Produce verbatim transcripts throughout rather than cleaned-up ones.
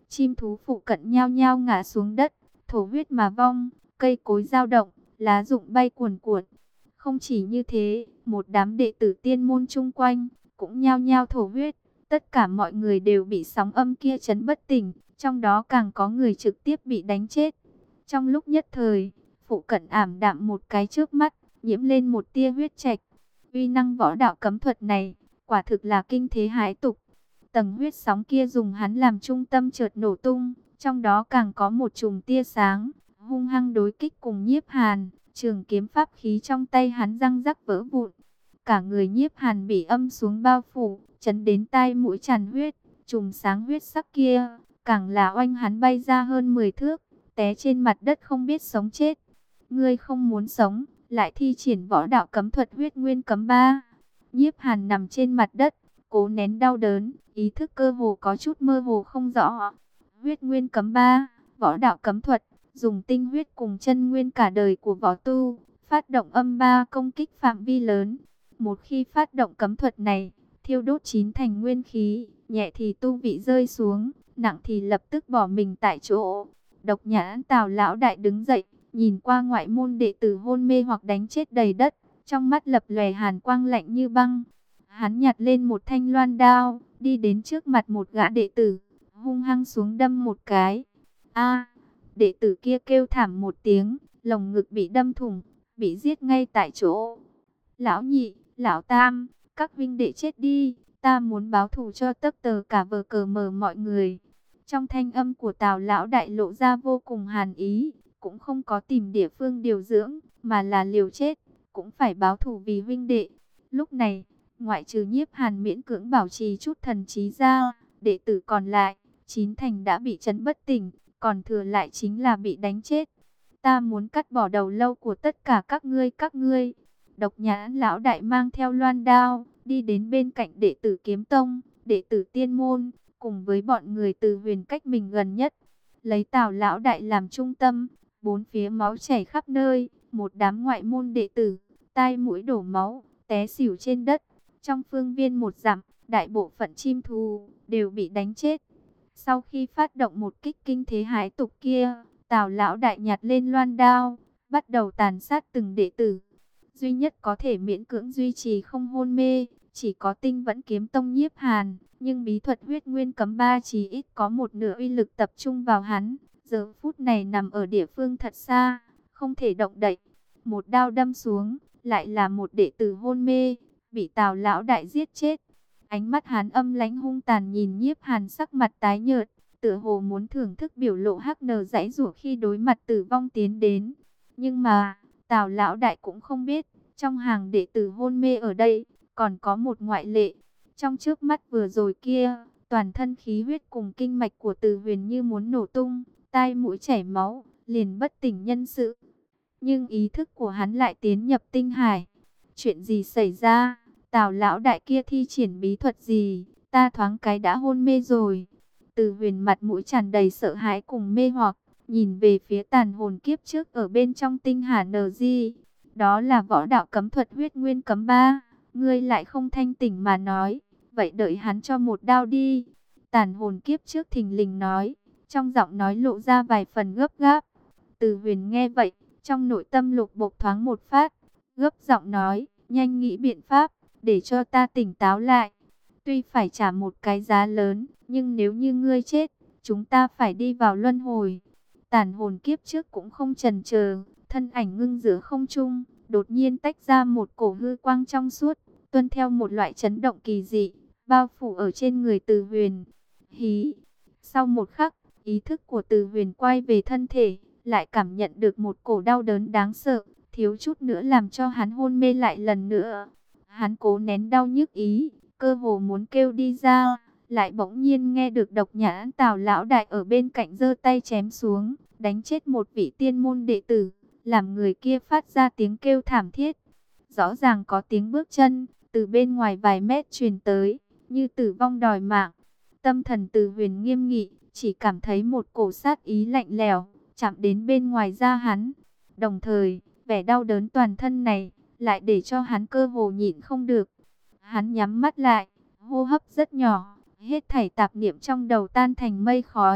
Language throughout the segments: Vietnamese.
Chim thú phụ cận nhao nhao ngã xuống đất, thổ huyết mà vong, cây cối dao động, lá rụng bay cuồn cuộn. Không chỉ như thế, một đám đệ tử tiên môn chung quanh cũng nhao nhao thổ huyết. Tất cả mọi người đều bị sóng âm kia chấn bất tỉnh, trong đó càng có người trực tiếp bị đánh chết. Trong lúc nhất thời, phụ cận ảm đạm một cái trước mắt, nhiễm lên một tia huyết trạch. Uy năng võ đạo cấm thuật này, quả thực là kinh thế hãi tục. Tầng huyết sóng kia dùng hắn làm trung tâm chợt nổ tung, trong đó càng có một chùm tia sáng, hung hăng đối kích cùng Nhiếp Hàn. Trường kiếm pháp khí trong tay hắn răng rắc vỡ vụn. Cả người Nhiếp Hàn bị âm xuống bao phủ, chấn đến tai mũi tràn huyết. Chùm sáng huyết sắc kia, càng là oanh hắn bay ra hơn mười thước, té trên mặt đất không biết sống chết. Ngươi không muốn sống, lại thi triển võ đạo cấm thuật huyết nguyên cấm ba. Nhiếp Hàn nằm trên mặt đất, cố nén đau đớn, ý thức cơ hồ có chút mơ hồ không rõ. Huyết nguyên cấm ba, võ đạo cấm thuật, dùng tinh huyết cùng chân nguyên cả đời của võ tu, phát động âm ba công kích phạm vi lớn. Một khi phát động cấm thuật này, thiêu đốt chín thành nguyên khí, nhẹ thì tu vị rơi xuống, nặng thì lập tức bỏ mình tại chỗ. Độc Nhãn Tào lão đại đứng dậy, nhìn qua ngoại môn đệ tử hôn mê hoặc đánh chết đầy đất, trong mắt lập lòe hàn quang lạnh như băng. Hắn nhặt lên một thanh loan đao, đi đến trước mặt một gã đệ tử, hung hăng xuống đâm một cái. A! Đệ tử kia kêu thảm một tiếng, lồng ngực bị đâm thủng, bị giết ngay tại chỗ. Lão nhị, lão tam, các huynh đệ chết đi, ta muốn báo thù cho tất tờ cả vờ cờ mờ mọi người. Trong thanh âm của Tào lão đại lộ ra vô cùng hàn ý, cũng không có tìm địa phương điều dưỡng, mà là liều chết, cũng phải báo thù vì huynh đệ. Lúc này, ngoại trừ Nhiếp Hàn miễn cưỡng bảo trì chút thần trí ra, đệ tử còn lại, chín thành đã bị chấn bất tỉnh, còn thừa lại chính là bị đánh chết. Ta muốn cắt bỏ đầu lâu của tất cả các ngươi các ngươi. Độc Nhãn lão đại mang theo loan đao, đi đến bên cạnh đệ tử Kiếm Tông, đệ tử Tiên Môn, cùng với bọn người từ Huyền cách mình gần nhất. Lấy Tào lão đại làm trung tâm, bốn phía máu chảy khắp nơi, một đám ngoại môn đệ tử, tai mũi đổ máu, té xỉu trên đất. Trong phương viên một dặm, đại bộ phận chim thú đều bị đánh chết. Sau khi phát động một kích kinh thế hãi tục kia, Tào lão đại nhặt lên loan đao, bắt đầu tàn sát từng đệ tử. Duy nhất có thể miễn cưỡng duy trì không hôn mê, chỉ có Tinh Vẫn Kiếm Tông Nhiếp Hàn, nhưng bí thuật huyết nguyên cấm ba chỉ ít có một nửa uy lực tập trung vào hắn. Giờ phút này nằm ở địa phương thật xa, không thể động đậy. Một đao đâm xuống, lại là một đệ tử hôn mê, bị Tào lão đại giết chết. Ánh mắt hắn âm lãnh hung tàn nhìn Nhiếp Hàn, sắc mặt tái nhợt, tựa hồ muốn thưởng thức biểu lộ hắc nờ giãy giụa khi đối mặt tử vong tiến đến. Nhưng mà, Tào lão đại cũng không biết, trong hàng đệ tử hôn mê ở đây, còn có một ngoại lệ. Trong trước mắt vừa rồi kia, toàn thân khí huyết cùng kinh mạch của Từ Huyền như muốn nổ tung, tai mũi chảy máu, liền bất tỉnh nhân sự. Nhưng ý thức của hắn lại tiến nhập tinh hải. Chuyện gì xảy ra? Tào lão đại kia thi triển bí thuật gì? Ta thoáng cái đã hôn mê rồi. Từ Huyền mặt mũi tràn đầy sợ hãi cùng mê hoặc, nhìn về phía tàn hồn kiếp trước ở bên trong tinh hà nờ di. Đó là võ đạo cấm thuật huyết nguyên cấm ba. Ngươi lại không thanh tỉnh mà nói. Vậy đợi hắn cho một đao đi. Tàn hồn kiếp trước thình lình nói, trong giọng nói lộ ra vài phần gấp gáp. Từ Huyền nghe vậy, trong nội tâm lục bộc thoáng một phát, gấp giọng nói, nhanh nghĩ biện pháp, để cho ta tỉnh táo lại. Tuy phải trả một cái giá lớn, nhưng nếu như ngươi chết, chúng ta phải đi vào luân hồi. Tàn hồn kiếp trước cũng không chần chờ, thân ảnh ngưng giữa không trung, đột nhiên tách ra một cổ hư quang trong suốt, tuân theo một loại chấn động kỳ dị, bao phủ ở trên người Từ Huyền. Hí! Sau một khắc, ý thức của Từ Huyền quay về thân thể, lại cảm nhận được một cổ đau đớn đáng sợ, thiếu chút nữa làm cho hắn hôn mê lại lần nữa. Hắn cố nén đau nhức ý, cơ hồ muốn kêu đi ra, lại bỗng nhiên nghe được Độc Nhãn Tào lão đại ở bên cạnh giơ tay chém xuống, đánh chết một vị tiên môn đệ tử, làm người kia phát ra tiếng kêu thảm thiết. Rõ ràng có tiếng bước chân từ bên ngoài vài mét truyền tới, như tử vong đòi mạng. Tâm thần Từ Huyền nghiêm nghị, chỉ cảm thấy một cổ sát ý lạnh lẽo chạm đến bên ngoài da hắn. Đồng thời, vẻ đau đớn toàn thân này lại để cho hắn cơ hồ nhịn không được. Hắn nhắm mắt lại, hô hấp rất nhỏ, hết thảy tạp niệm trong đầu tan thành mây khói,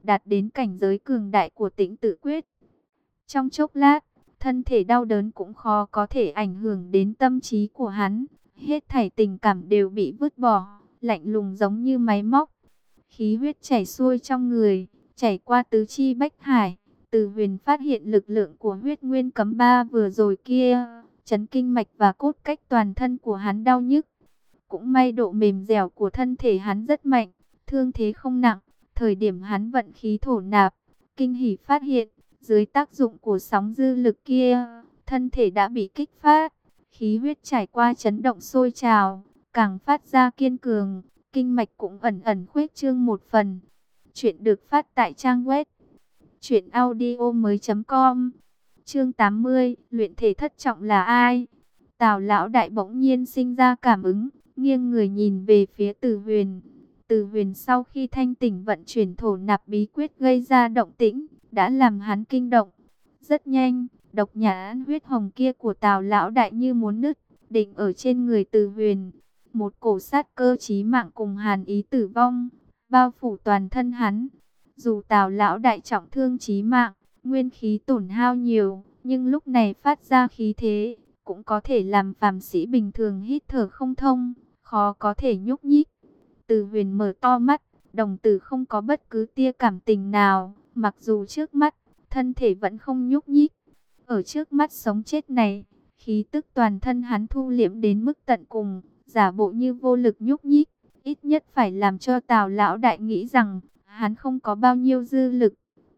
đạt đến cảnh giới cường đại của Tĩnh Tự Quyết. Trong chốc lát, thân thể đau đớn cũng khó có thể ảnh hưởng đến tâm trí của hắn. Hết thảy tình cảm đều bị vứt bỏ, lạnh lùng giống như máy móc. Khí huyết chảy xuôi trong người, chảy qua tứ chi bách hải. Từ Huyền phát hiện lực lượng của huyết nguyên cấm ba vừa rồi kia, chấn kinh mạch và cốt cách toàn thân của hắn đau nhức. Cũng may độ mềm dẻo của thân thể hắn rất mạnh, thương thế không nặng. Thời điểm hắn vận khí thổ nạp, kinh hỉ phát hiện, dưới tác dụng của sóng dư lực kia, thân thể đã bị kích phát. Khí huyết trải qua chấn động sôi trào, càng phát ra kiên cường, kinh mạch cũng ẩn ẩn khuếch trương một phần. Chuyện được phát tại trang web truyện audio mới chấm com. Chương tám mươi, luyện thể thất trọng là ai? Tào lão đại bỗng nhiên sinh ra cảm ứng, nghiêng người nhìn về phía Từ Huyền. Từ Huyền sau khi thanh tỉnh vận chuyển thổ nạp bí quyết gây ra động tĩnh, đã làm hắn kinh động. Rất nhanh, độc nhãn huyết hồng kia của Tào lão đại như muốn nứt, định ở trên người Từ Huyền. Một cổ sát cơ chí mạng cùng hàn ý tử vong, bao phủ toàn thân hắn. Dù Tào lão đại trọng thương chí mạng, nguyên khí tổn hao nhiều, nhưng lúc này phát ra khí thế, cũng có thể làm phàm sĩ bình thường hít thở không thông, khó có thể nhúc nhích. Từ Huyền mở to mắt, đồng tử không có bất cứ tia cảm tình nào, mặc dù trước mắt, thân thể vẫn không nhúc nhích. Ở trước mắt sống chết này, khí tức toàn thân hắn thu liễm đến mức tận cùng, giả bộ như vô lực nhúc nhích, ít nhất phải làm cho Tào lão đại nghĩ rằng hắn không có bao nhiêu dư lực.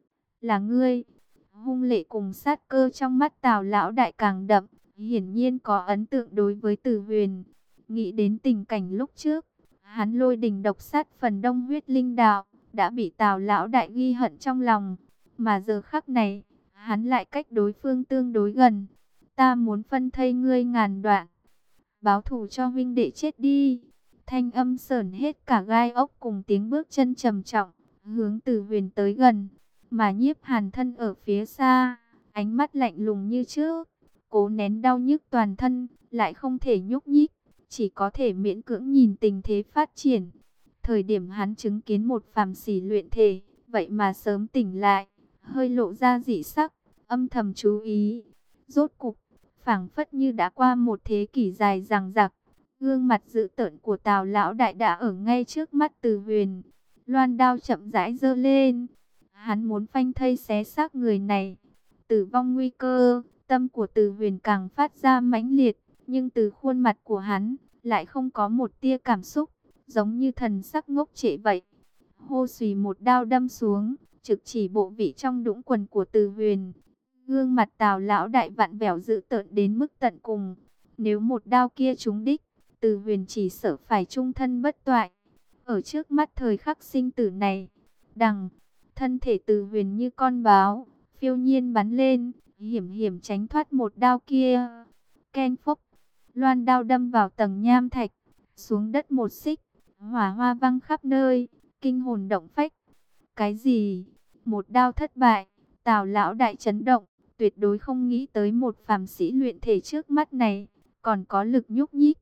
Là ngươi? Hung lệ cùng sát cơ trong mắt Tào lão đại càng đậm, hiển nhiên có ấn tượng đối với Từ Huyền. Nghĩ đến tình cảnh lúc trước, hắn lôi đình độc sát phần đông huyết linh đạo, đã bị Tào lão đại ghi hận trong lòng. Mà giờ khắc này, hắn lại cách đối phương tương đối gần. Ta muốn phân thây ngươi ngàn đoạn, báo thù cho huynh đệ chết đi. Thanh âm sởn hết cả gai ốc cùng tiếng bước chân trầm trọng, hướng Từ Huyền tới gần. Mà Nhiếp Hàn thân ở phía xa, ánh mắt lạnh lùng như trước, cố nén đau nhức toàn thân, lại không thể nhúc nhích, chỉ có thể miễn cưỡng nhìn tình thế phát triển. Thời điểm hắn chứng kiến một phàm sĩ luyện thể, vậy mà sớm tỉnh lại, hơi lộ ra dị sắc, âm thầm chú ý. Rốt cục, phảng phất như đã qua một thế kỷ dài dằng dặc, gương mặt dữ tợn của Tào lão đại đã ở ngay trước mắt Từ Huyền. Loan đao chậm rãi giơ lên, hắn muốn phanh thây xé xác người này. Tử vong nguy cơ, tâm của Từ Huyền càng phát ra mãnh liệt, nhưng từ khuôn mặt của hắn lại không có một tia cảm xúc, giống như thần sắc ngốc trệ vậy. Hô xùy một đao đâm xuống, trực chỉ bộ vị trong đũng quần của Từ Huyền. Gương mặt Tào lão đại vặn vẹo dữ tợn đến mức tận cùng. Nếu một đao kia trúng đích, Từ Huyền chỉ sợ phải chung thân bất toại. Ở trước mắt thời khắc sinh tử này, đằng, thân thể Từ Huyền như con báo, phiêu nhiên bắn lên, hiểm hiểm tránh thoát một đao kia. Ken phốc, loan đao đâm vào tầng nham thạch, xuống đất một xích, hỏa hoa văng khắp nơi, kinh hồn động phách. Cái gì? Một đao thất bại, Tào lão đại chấn động, tuyệt đối không nghĩ tới một phàm sĩ luyện thể trước mắt này, còn có lực nhúc nhích.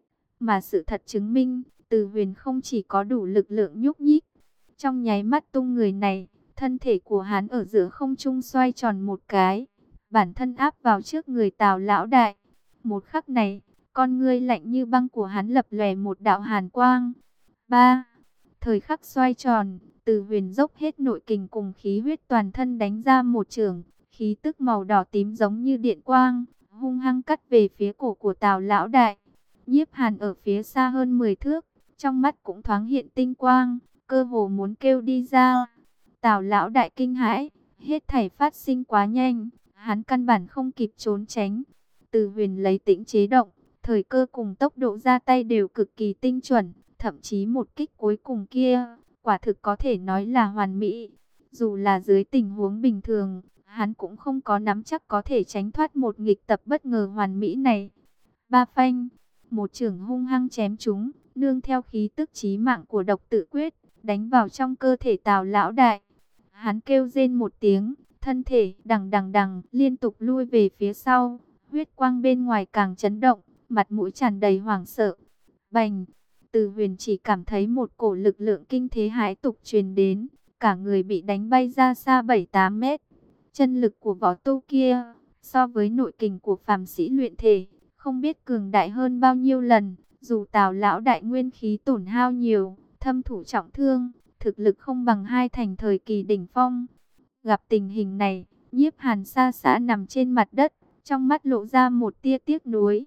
Mà sự thật chứng minh, Từ Huyền không chỉ có đủ lực lượng nhúc nhích. Trong nháy mắt tung người này, thân thể của hắn ở giữa không trung xoay tròn một cái, bản thân áp vào trước người Tào lão đại. Một khắc này, con ngươi lạnh như băng của hắn lập lòe một đạo hàn quang. Ba, thời khắc xoay tròn, Từ Huyền dốc hết nội kình cùng khí huyết toàn thân đánh ra một chưởng, khí tức màu đỏ tím giống như điện quang, hung hăng cắt về phía cổ của Tào lão đại. Nhiếp Hàn ở phía xa hơn mười thước, trong mắt cũng thoáng hiện tinh quang, cơ hồ muốn kêu đi ra. Tào lão đại kinh hãi, hết thảy phát sinh quá nhanh, hắn căn bản không kịp trốn tránh. Từ Huyền lấy tĩnh chế động, thời cơ cùng tốc độ ra tay đều cực kỳ tinh chuẩn, thậm chí một kích cuối cùng kia, quả thực có thể nói là hoàn mỹ. Dù là dưới tình huống bình thường, hắn cũng không có nắm chắc có thể tránh thoát một nghịch tập bất ngờ hoàn mỹ này. Ba phanh, một chưởng hung hăng chém trúng, nương theo khí tức chí mạng của độc tự quyết, đánh vào trong cơ thể Tào lão đại. Hắn kêu rên một tiếng, thân thể đằng đằng đằng liên tục lui về phía sau, huyết quang bên ngoài càng chấn động, mặt mũi tràn đầy hoảng sợ. Bành, Từ Huyền chỉ cảm thấy một cổ lực lượng kinh thế hãi tục truyền đến, cả người bị đánh bay ra xa bảy tám mét. Chân lực của võ tu kia, so với nội kình của phàm sĩ luyện thể, không biết cường đại hơn bao nhiêu lần. Dù Tào lão đại nguyên khí tổn hao nhiều, thâm thủ trọng thương, thực lực không bằng hai thành thời kỳ đỉnh phong. Gặp tình hình này, Nhiếp Hàn xa xả nằm trên mặt đất, trong mắt lộ ra một tia tiếc nuối.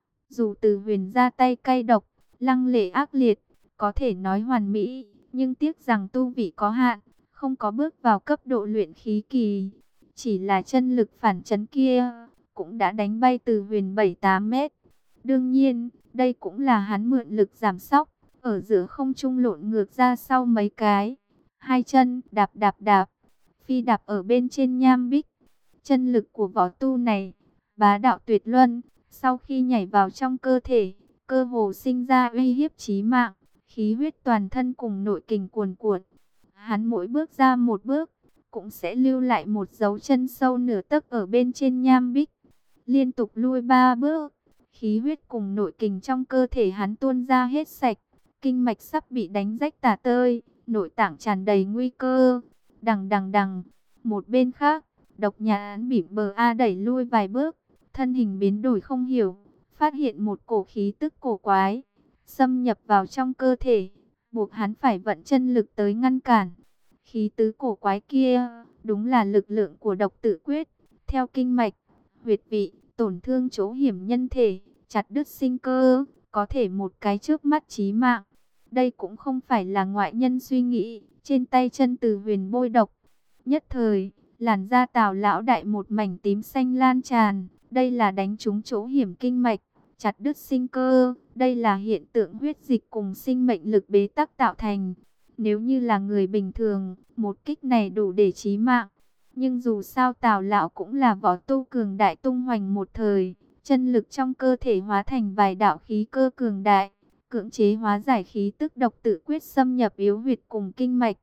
Dù Từ Huyền ra tay cay độc, lăng lệ ác liệt, có thể nói hoàn mỹ, nhưng tiếc rằng tu vị có hạn, không có bước vào cấp độ luyện khí kỳ. Chỉ là chân lực phản chấn kia, cũng đã đánh bay Từ Huyền bảy tám mét. Đương nhiên, đây cũng là hắn mượn lực giảm sóc, ở giữa không trung lộn ngược ra sau mấy cái. Hai chân đạp đạp đạp, phi đạp ở bên trên nham bích. Chân lực của võ tu này, bá đạo tuyệt luân, sau khi nhảy vào trong cơ thể, cơ hồ sinh ra uy hiếp chí mạng, khí huyết toàn thân cùng nội kình cuồn cuộn. Hắn mỗi bước ra một bước, cũng sẽ lưu lại một dấu chân sâu nửa tấc ở bên trên nham bích. Liên tục lui ba bước, khí huyết cùng nội kình trong cơ thể hắn tuôn ra hết sạch, kinh mạch sắp bị đánh rách tả tơi, nội tạng tràn đầy nguy cơ. Đằng đằng đằng, một bên khác, Độc Nhãn bỉm bờ a đẩy lui vài bước, thân hình biến đổi không hiểu, phát hiện một cổ khí tức cổ quái xâm nhập vào trong cơ thể, buộc hắn phải vận chân lực tới ngăn cản. Khí tứ cổ quái kia, đúng là lực lượng của độc tự quyết, theo kinh mạch, huyệt vị, tổn thương chỗ hiểm nhân thể, chặt đứt sinh cơ, có thể một cái chớp mắt chí mạng. Đây cũng không phải là ngoại nhân suy nghĩ, trên tay chân Từ Huyền bôi độc. Nhất thời, làn da Tào lão đại một mảnh tím xanh lan tràn, đây là đánh trúng chỗ hiểm kinh mạch, chặt đứt sinh cơ, đây là hiện tượng huyết dịch cùng sinh mệnh lực bế tắc tạo thành. Nếu như là người bình thường, một kích này đủ để chí mạng. Nhưng dù sao Tào lão cũng là võ tu cường đại tung hoành một thời, chân lực trong cơ thể hóa thành vài đạo khí cơ cường đại, cưỡng chế hóa giải khí tức độc tự quyết xâm nhập yếu huyệt cùng kinh mạch.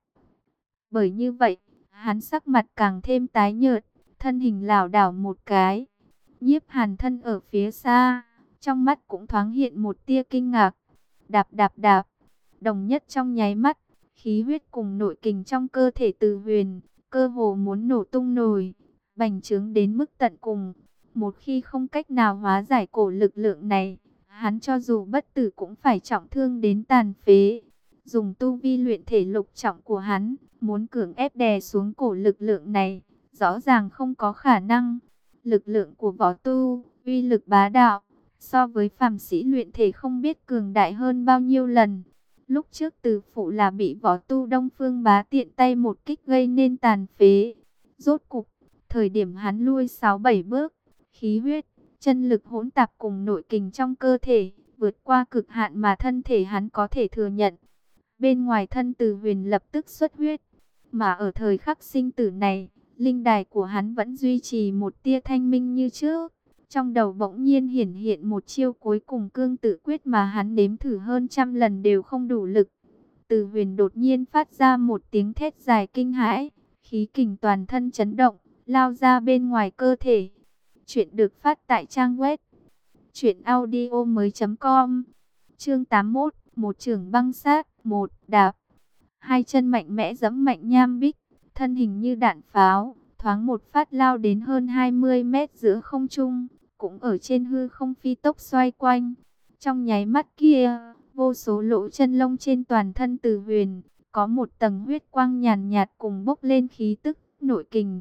Bởi như vậy, hắn sắc mặt càng thêm tái nhợt, thân hình lảo đảo một cái. Nhiếp Hàn thân ở phía xa, trong mắt cũng thoáng hiện một tia kinh ngạc. Đạp đạp đạp, đồng nhất trong nháy mắt, khí huyết cùng nội kình trong cơ thể Từ Huyền, cơ hồ muốn nổ tung nổi, bành trướng đến mức tận cùng. Một khi không cách nào hóa giải cổ lực lượng này, hắn cho dù bất tử cũng phải trọng thương đến tàn phế. Dùng tu vi luyện thể lục trọng của hắn, muốn cưỡng ép đè xuống cổ lực lượng này, rõ ràng không có khả năng. Lực lượng của võ tu, uy lực bá đạo, so với phàm sĩ luyện thể không biết cường đại hơn bao nhiêu lần. Lúc trước Từ phụ là bị võ tu Đông Phương Bá tiện tay một kích gây nên tàn phế. Rốt cục, thời điểm hắn lui sáu bảy bước, khí huyết, chân lực hỗn tạp cùng nội kình trong cơ thể, vượt qua cực hạn mà thân thể hắn có thể thừa nhận. Bên ngoài thân Từ Huyền lập tức xuất huyết, mà ở thời khắc sinh tử này, linh đài của hắn vẫn duy trì một tia thanh minh như trước. Trong đầu bỗng nhiên hiển hiện một chiêu cuối cùng cương tự quyết mà hắn nếm thử hơn trăm lần đều không đủ lực. Từ Huyền đột nhiên phát ra một tiếng thét dài kinh hãi, khí kình toàn thân chấn động, lao ra bên ngoài cơ thể. Chuyện được phát tại trang web truyện audio mới chấm com. Chương tám mươi mốt, một chưởng băng sát, một đạp. Hai chân mạnh mẽ giẫm mạnh nham bích, thân hình như đạn pháo, thoáng một phát lao đến hơn hai mươi mét giữa không trung, cũng ở trên hư không phi tốc xoay quanh. Trong nháy mắt kia, vô số lỗ chân lông trên toàn thân Từ Huyền, có một tầng huyết quang nhàn nhạt cùng bốc lên khí tức, nội kình.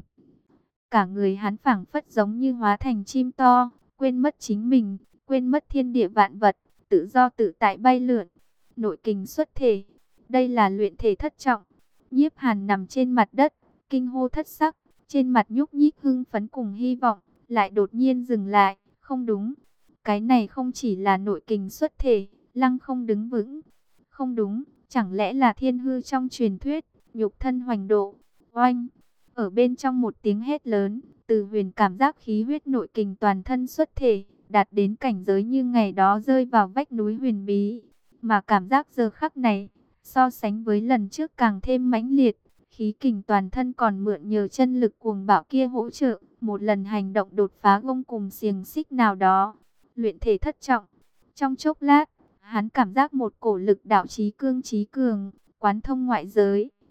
Cả người hắn phảng phất giống như hóa thành chim to, quên mất chính mình, quên mất thiên địa vạn vật, tự do tự tại bay lượn. Nội kình xuất thể, đây là luyện thể thất trọng. Nhiếp Hàn nằm trên mặt đất, kinh hô thất sắc, trên mặt nhúc nhích hưng phấn cùng hy vọng, lại đột nhiên dừng lại, không đúng. Cái này không chỉ là nội kình xuất thể, lăng không đứng vững. Không đúng, chẳng lẽ là thiên hư trong truyền thuyết, nhục thân hoành độ. Oanh, ở bên trong một tiếng hét lớn, Từ Huyền cảm giác khí huyết nội kình toàn thân xuất thể, đạt đến cảnh giới như ngày đó rơi vào vách núi huyền bí. Mà cảm giác giờ khắc này, so sánh với lần trước càng thêm mãnh liệt, khí kình toàn thân còn mượn nhờ chân lực cuồng bạo kia hỗ trợ, một lần hành động đột phá gông cùng xiềng xích nào đó. Luyện thể thất trọng, trong chốc lát, hắn cảm giác một cổ lực đạo chí cương chí cường, quán thông ngoại giới,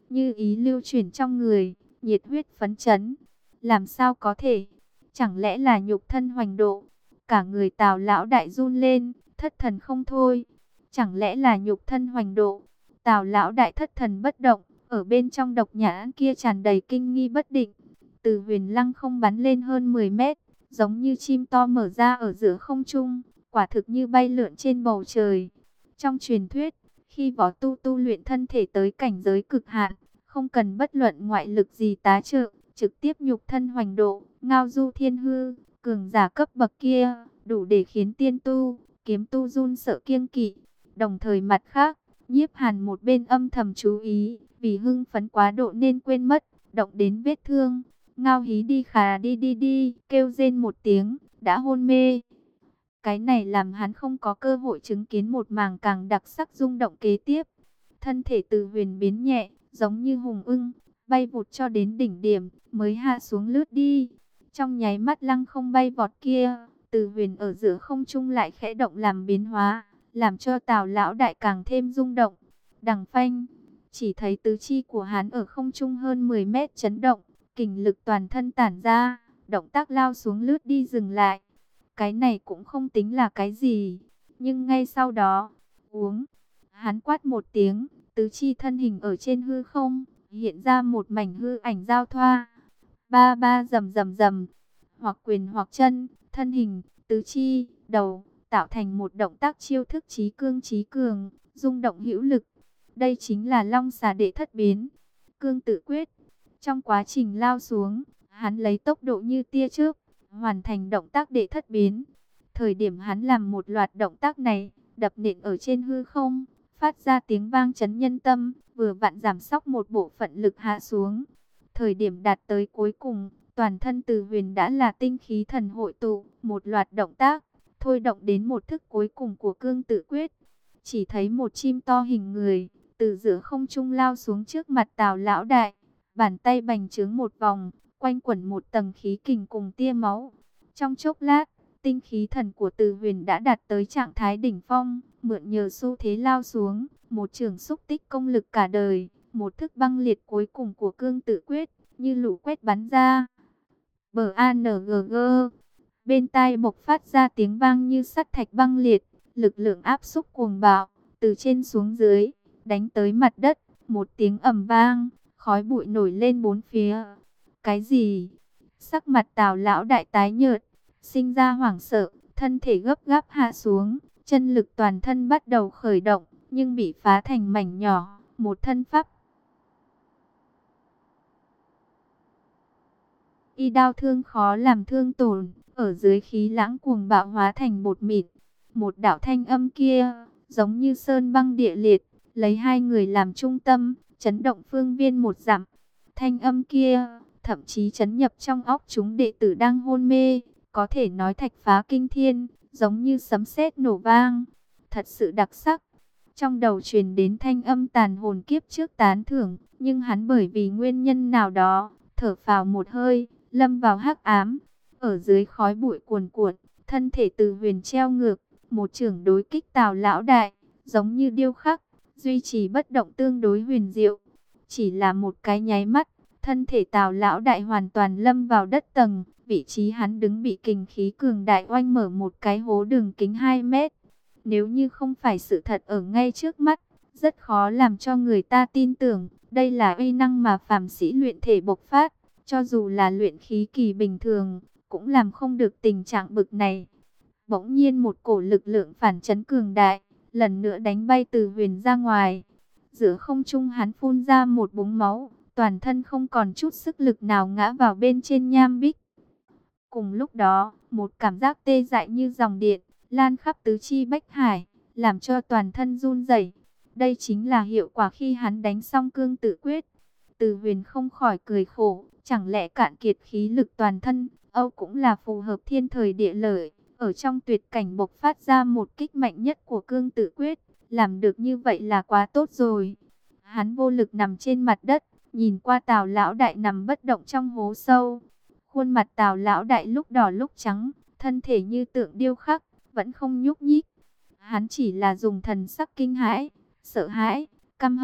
như ý lưu chuyển trong người, nhiệt huyết phấn chấn. Làm sao có thể? Chẳng lẽ là nhục thân hoành độ? Cả người Tào lão đại run lên, thất thần không thôi. Chẳng lẽ là nhục thân hoành độ? Tào lão đại thất thần bất động, ở bên trong độc nhãn kia tràn đầy kinh nghi bất định. Từ huyền lăng không bắn lên hơn mười mét, giống như chim to mở ra ở giữa không trung, quả thực như bay lượn trên bầu trời. Trong truyền thuyết, khi võ tu tu luyện thân thể tới cảnh giới cực hạn, không cần bất luận ngoại lực gì tá trợ, trực tiếp nhục thân hoành độ, ngao du thiên hư, cường giả cấp bậc kia, đủ để khiến tiên tu, kiếm tu run sợ kiêng kỵ. Đồng thời mặt khác, Nhiếp Hàn một bên âm thầm chú ý, vì hưng phấn quá độ nên quên mất, động đến vết thương. Ngao hí đi khà đi đi đi, kêu rên một tiếng, đã hôn mê. Cái này làm hắn không có cơ hội chứng kiến một màn càng đặc sắc rung động kế tiếp. Thân thể Từ Huyền biến nhẹ, giống như hùng ưng, bay vụt cho đến đỉnh điểm, mới hạ xuống lướt đi. Trong nháy mắt lăng không bay vọt kia, Từ Huyền ở giữa không trung lại khẽ động làm biến hóa, làm cho Tào lão đại càng thêm rung động. Đằng phanh, chỉ thấy tứ chi của hắn ở không trung hơn mười mét chấn động, kình lực toàn thân tản ra, động tác lao xuống lướt đi dừng lại. Cái này cũng không tính là cái gì, nhưng ngay sau đó, uống, hắn quát một tiếng, tứ chi thân hình ở trên hư không, hiện ra một mảnh hư ảnh giao thoa. Ba ba rầm rầm rầm, hoặc quyền hoặc chân, thân hình, tứ chi, đầu, tạo thành một động tác chiêu thức chí cương chí cường, rung động hữu lực. Đây chính là Long Xà Đệ Thất Biến, Cương Tự Quyết. Trong quá trình lao xuống, hắn lấy tốc độ như tia chớp, hoàn thành động tác Đệ Thất Biến. Thời điểm hắn làm một loạt động tác này, đập nện ở trên hư không, phát ra tiếng vang chấn nhân tâm, vừa vặn giảm sóc một bộ phận lực hạ xuống. Thời điểm đạt tới cuối cùng, toàn thân Từ Huyền đã là tinh khí thần hội tụ, một loạt động tác, thôi động đến một thức cuối cùng của Cương Tự Quyết. Chỉ thấy một chim to hình người, từ giữa không trung lao xuống trước mặt Tào lão đại, bàn tay bành trướng một vòng, quanh quẩn một tầng khí kình cùng tia máu. Trong chốc lát, tinh khí thần của Từ Huyền đã đạt tới trạng thái đỉnh phong, mượn nhờ xu thế lao xuống, một trường xúc tích công lực cả đời, một thức băng liệt cuối cùng của Cương Tự Quyết, như lũ quét bắn ra. bờ a en giê giê, bên tai bộc phát ra tiếng vang như sắt thạch băng liệt, lực lượng áp xúc cuồng bạo, từ trên xuống dưới, đánh tới mặt đất, một tiếng ầm vang, khói bụi nổi lên bốn phía. Cái gì? Sắc mặt Tào lão đại tái nhợt, sinh ra hoảng sợ, thân thể gấp gáp hạ xuống, chân lực toàn thân bắt đầu khởi động, nhưng bị phá thành mảnh nhỏ, một thân pháp y đao thương khó làm thương tổn, ở dưới khí lãng cuồng bạo hóa thành bột mịn. Một đạo thanh âm kia, giống như sơn băng địa liệt, lấy hai người làm trung tâm, chấn động phương viên một dặm. Thanh âm kia, thậm chí chấn nhập trong óc chúng đệ tử đang hôn mê, có thể nói thạch phá kinh thiên, giống như sấm sét nổ vang. Thật sự đặc sắc. Trong đầu truyền đến thanh âm tàn hồn kiếp trước tán thưởng, nhưng hắn bởi vì nguyên nhân nào đó, thở phào một hơi, lâm vào hắc ám. Ở dưới khói bụi cuồn cuộn, thân thể Từ Huyền treo ngược, một chưởng đối kích Tào lão đại, giống như điêu khắc, duy trì bất động tương đối huyền diệu. Chỉ là một cái nháy mắt, thân thể Tào lão đại hoàn toàn lâm vào đất tầng, vị trí hắn đứng bị kình khí cường đại oanh mở một cái hố đường kính hai mét. Nếu như không phải sự thật ở ngay trước mắt, rất khó làm cho người ta tin tưởng, đây là uy năng mà phàm sĩ luyện thể bộc phát, cho dù là luyện khí kỳ bình thường, cũng làm không được tình trạng bực này. Bỗng nhiên một cổ lực lượng phản chấn cường đại, lần nữa đánh bay Từ Huyền ra ngoài. Giữa không trung hắn phun ra một búng máu, toàn thân không còn chút sức lực nào ngã vào bên trên nham bích. Cùng lúc đó, một cảm giác tê dại như dòng điện, lan khắp tứ chi bách hải, làm cho toàn thân run rẩy. Đây chính là hiệu quả khi hắn đánh xong Cương Tự Quyết. Từ Huyền không khỏi cười khổ, chẳng lẽ cạn kiệt khí lực toàn thân, Âu cũng là phù hợp thiên thời địa lợi, ở trong tuyệt cảnh bộc phát ra một kích mạnh nhất của Cương Tự Quyết, làm được như vậy là quá tốt rồi. Hắn vô lực nằm trên mặt đất, nhìn qua Tào lão đại nằm bất động trong hố sâu. Khuôn mặt Tào lão đại lúc đỏ lúc trắng, thân thể như tượng điêu khắc, vẫn không nhúc nhích. Hắn chỉ là dùng thần sắc kinh hãi, sợ hãi, căm hận,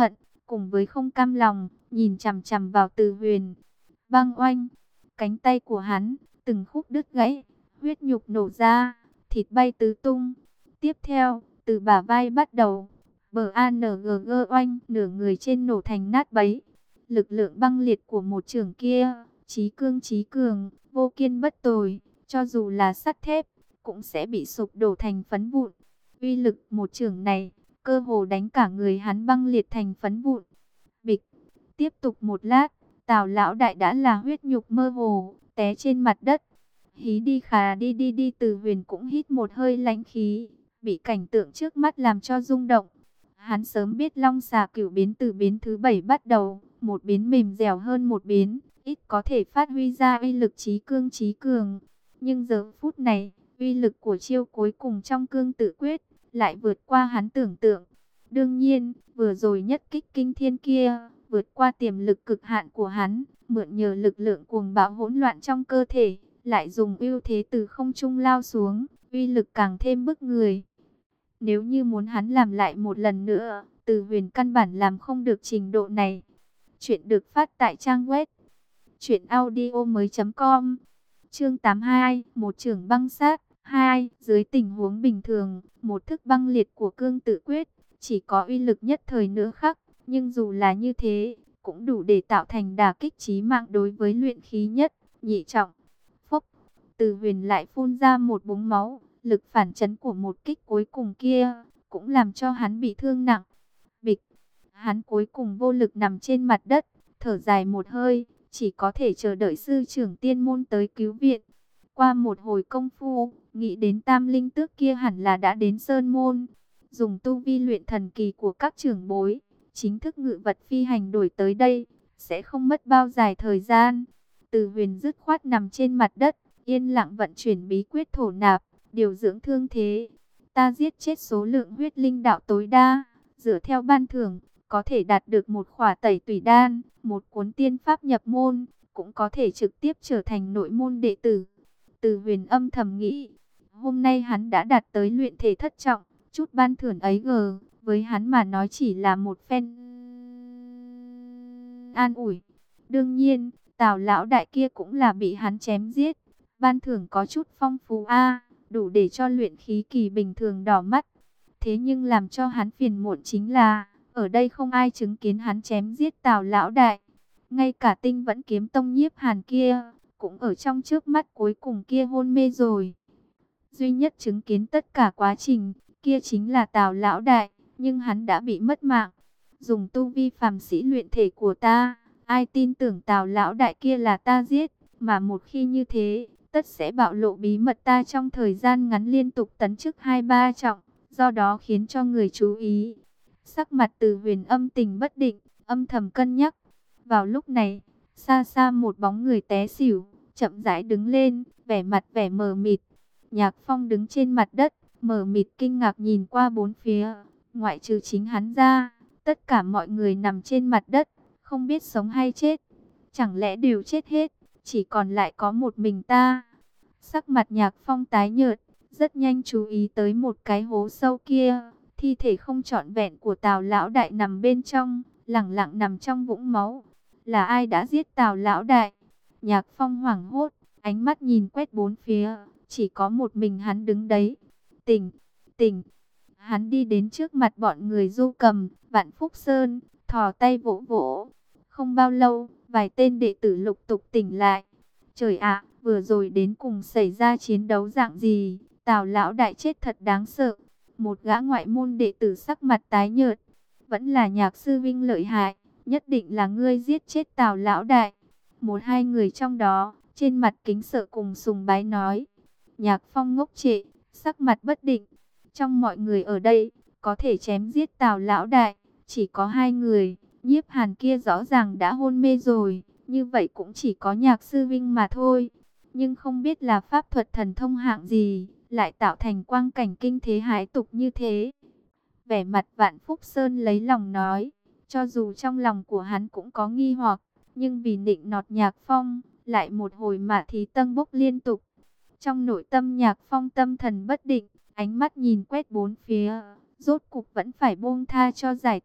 cùng với không cam lòng, nhìn chằm chằm vào Từ Huyền. Bang oanh, cánh tay của hắn, từng khúc đứt gãy, huyết nhục nổ ra, thịt bay tứ tung. Tiếp theo, từ bả vai bắt đầu, bờ a en giê giê oanh, nửa người trên nổ thành nát bấy. Lực lượng băng liệt của một chưởng kia, chí cương chí cường, vô kiên bất tồi, cho dù là sắt thép, cũng sẽ bị sụp đổ thành phấn vụn. Uy lực một chưởng này, cơ hồ đánh cả người hắn băng liệt thành phấn vụn. Bịch, tiếp tục một lát, Tào lão đại đã là huyết nhục mơ hồ, té trên mặt đất. Hí đi khà đi đi đi, Từ Huyền cũng hít một hơi lãnh khí, bị cảnh tượng trước mắt làm cho rung động. Hắn sớm biết long xà cửu biến từ biến thứ bảy bắt đầu, một biến mềm dẻo hơn một biến, ít có thể phát huy ra uy lực chí cương chí cường. Nhưng giờ phút này, uy lực của chiêu cuối cùng trong cương tự quyết, lại vượt qua hắn tưởng tượng. Đương nhiên, vừa rồi nhất kích kinh thiên kia, vượt qua tiềm lực cực hạn của hắn, mượn nhờ lực lượng cuồng bạo hỗn loạn trong cơ thể, lại dùng ưu thế từ không trung lao xuống, uy lực càng thêm bức người. Nếu như muốn hắn làm lại một lần nữa, Từ Huyền căn bản làm không được trình độ này. Chuyện được phát tại trang web truyện audio mới chấm com. Chương tám mươi hai, một chưởng băng sát. hai. Dưới tình huống bình thường, một thức băng liệt của cương tự quyết chỉ có uy lực nhất thời nữa khắc, nhưng dù là như thế, cũng đủ để tạo thành đả kích chí mạng đối với luyện khí nhất, nhị trọng. Phốc, Từ Huyền lại phun ra một búng máu, lực phản chấn của một kích cuối cùng kia cũng làm cho hắn bị thương nặng. Bịch, hắn cuối cùng vô lực nằm trên mặt đất, thở dài một hơi, chỉ có thể chờ đợi sư trưởng tiên môn tới cứu viện. Qua một hồi công phu, nghĩ đến tam linh tước kia hẳn là đã đến sơn môn, dùng tu vi luyện thần kỳ của các trưởng bối, chính thức ngự vật phi hành đổi tới đây, sẽ không mất bao dài thời gian. Từ Huyền dứt khoát nằm trên mặt đất, yên lặng vận chuyển bí quyết thổ nạp, điều dưỡng thương thế. Ta giết chết số lượng huyết linh đạo tối đa, dựa theo ban thưởng, có thể đạt được một khỏa tẩy tùy đan, một cuốn tiên pháp nhập môn, cũng có thể trực tiếp trở thành nội môn đệ tử. Từ Huyền âm thầm nghĩ, hôm nay hắn đã đạt tới luyện thể thất trọng, chút ban thưởng ấy gờ, với hắn mà nói chỉ là một phen an ủi. Đương nhiên, Tào lão đại kia cũng là bị hắn chém giết, ban thưởng có chút phong phú a, đủ để cho luyện khí kỳ bình thường đỏ mắt. Thế nhưng làm cho hắn phiền muộn chính là, ở đây không ai chứng kiến hắn chém giết Tào lão đại. Ngay cả Tinh Vẫn Kiếm Tông Nhiếp Hàn kia, cũng ở trong trước mắt cuối cùng kia hôn mê rồi. Duy nhất chứng kiến tất cả quá trình, kia chính là Tào lão đại, nhưng hắn đã bị mất mạng. Dùng tu vi phàm sĩ luyện thể của ta, ai tin tưởng Tào lão đại kia là ta giết, mà một khi như thế, tất sẽ bạo lộ bí mật ta trong thời gian ngắn liên tục tấn chức hai ba trọng, do đó khiến cho người chú ý. Sắc mặt Từ Huyền âm tình bất định, âm thầm cân nhắc. Vào lúc này, xa xa một bóng người té xỉu, chậm rãi đứng lên, vẻ mặt vẻ mờ mịt. Nhạc Phong đứng trên mặt đất, mờ mịt kinh ngạc nhìn qua bốn phía, ngoại trừ chính hắn ra, tất cả mọi người nằm trên mặt đất, không biết sống hay chết. Chẳng lẽ đều chết hết, chỉ còn lại có một mình ta? Sắc mặt Nhạc Phong tái nhợt, rất nhanh chú ý tới một cái hố sâu kia, thi thể không trọn vẹn của Tào lão đại nằm bên trong, lẳng lặng nằm trong vũng máu. Là ai đã giết Tào lão đại? Nhạc Phong hoảng hốt, ánh mắt nhìn quét bốn phía, chỉ có một mình hắn đứng đấy. Tỉnh, tỉnh. Hắn đi đến trước mặt bọn người Du Cầm, Vạn Phúc Sơn, thò tay vỗ vỗ. Không bao lâu, vài tên đệ tử lục tục tỉnh lại. Trời ạ, vừa rồi đến cùng xảy ra chiến đấu dạng gì? Tào lão đại chết thật đáng sợ. Một gã ngoại môn đệ tử sắc mặt tái nhợt. Vẫn là Nhạc sư vinh lợi hại, nhất định là ngươi giết chết Tào lão đại. Một hai người trong đó, trên mặt kính sợ cùng sùng bái nói. Nhạc Phong ngốc trệ, sắc mặt bất định. Trong mọi người ở đây, có thể chém giết Tào lão đại, chỉ có hai người. Nhiếp Hàn kia rõ ràng đã hôn mê rồi, như vậy cũng chỉ có Nhạc sư vinh mà thôi. Nhưng không biết là pháp thuật thần thông hạng gì, lại tạo thành quang cảnh kinh thế hãi tục như thế. Vẻ mặt Vạn Phúc Sơn lấy lòng nói, cho dù trong lòng của hắn cũng có nghi hoặc, nhưng vì nịnh nọt Nhạc Phong, lại một hồi mà thí tân bốc liên tục. Trong nội tâm Nhạc Phong tâm thần bất định, ánh mắt nhìn quét bốn phía, rốt cục vẫn phải buông tha cho giải thích.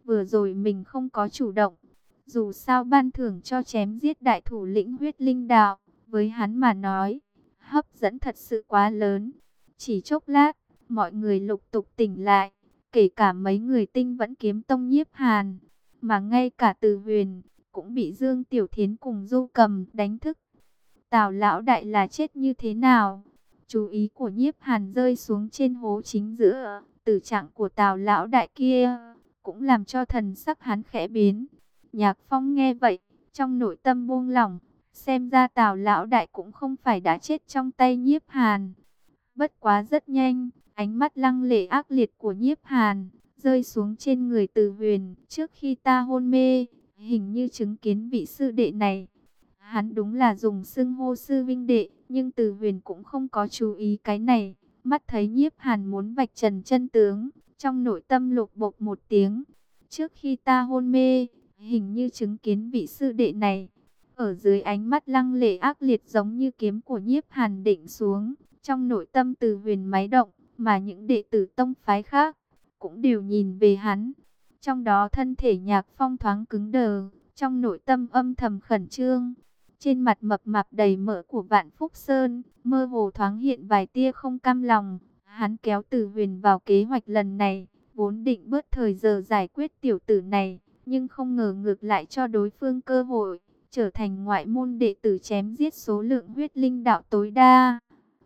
vừa rồi mình không có chủ động. Dù sao ban thưởng cho chém giết đại thủ lĩnh huyết linh đạo, với hắn mà nói, hấp dẫn thật sự quá lớn. Chỉ chốc lát, mọi người lục tục tỉnh lại, kể cả mấy người tinh vẫn kiếm tông Nhiếp Hàn, mà ngay cả Từ Huyền cũng bị Dương Tiểu Thiến cùng Du Cầm đánh thức. Tào lão đại là chết như thế nào? Chú ý của Nhiếp Hàn rơi xuống trên hố chính giữa, tử trạng của Tào lão đại kia cũng làm cho thần sắc hắn khẽ biến. Nhạc Phong nghe vậy, trong nội tâm buông lỏng, xem ra Tào lão đại cũng không phải đã chết trong tay Nhiếp Hàn. Bất quá rất nhanh, ánh mắt lăng lệ ác liệt của Nhiếp Hàn rơi xuống trên người Từ Huyền. Trước khi ta hôn mê, hình như chứng kiến vị sư đệ này. Hắn đúng là dùng xưng hô sư vinh đệ, nhưng Từ Huyền cũng không có chú ý cái này. Mắt thấy Nhiếp Hàn muốn vạch trần chân tướng, trong nội tâm lục bộc một tiếng. Trước khi ta hôn mê, hình như chứng kiến vị sư đệ này. Ở dưới ánh mắt lăng lệ ác liệt giống như kiếm của Nhiếp Hàn định xuống, trong nội tâm Từ Huyền máy động, mà những đệ tử tông phái khác cũng đều nhìn về hắn. Trong đó thân thể Nhạc Phong thoáng cứng đờ, trong nội tâm âm thầm khẩn trương. Trên mặt mập mạp đầy mỡ của Vạn Phúc Sơn, mơ hồ thoáng hiện vài tia không cam lòng. Hắn kéo Từ Huyền vào kế hoạch lần này, vốn định bớt thời giờ giải quyết tiểu tử này, nhưng không ngờ ngược lại cho đối phương cơ hội, trở thành ngoại môn đệ tử chém giết số lượng huyết linh đạo tối đa.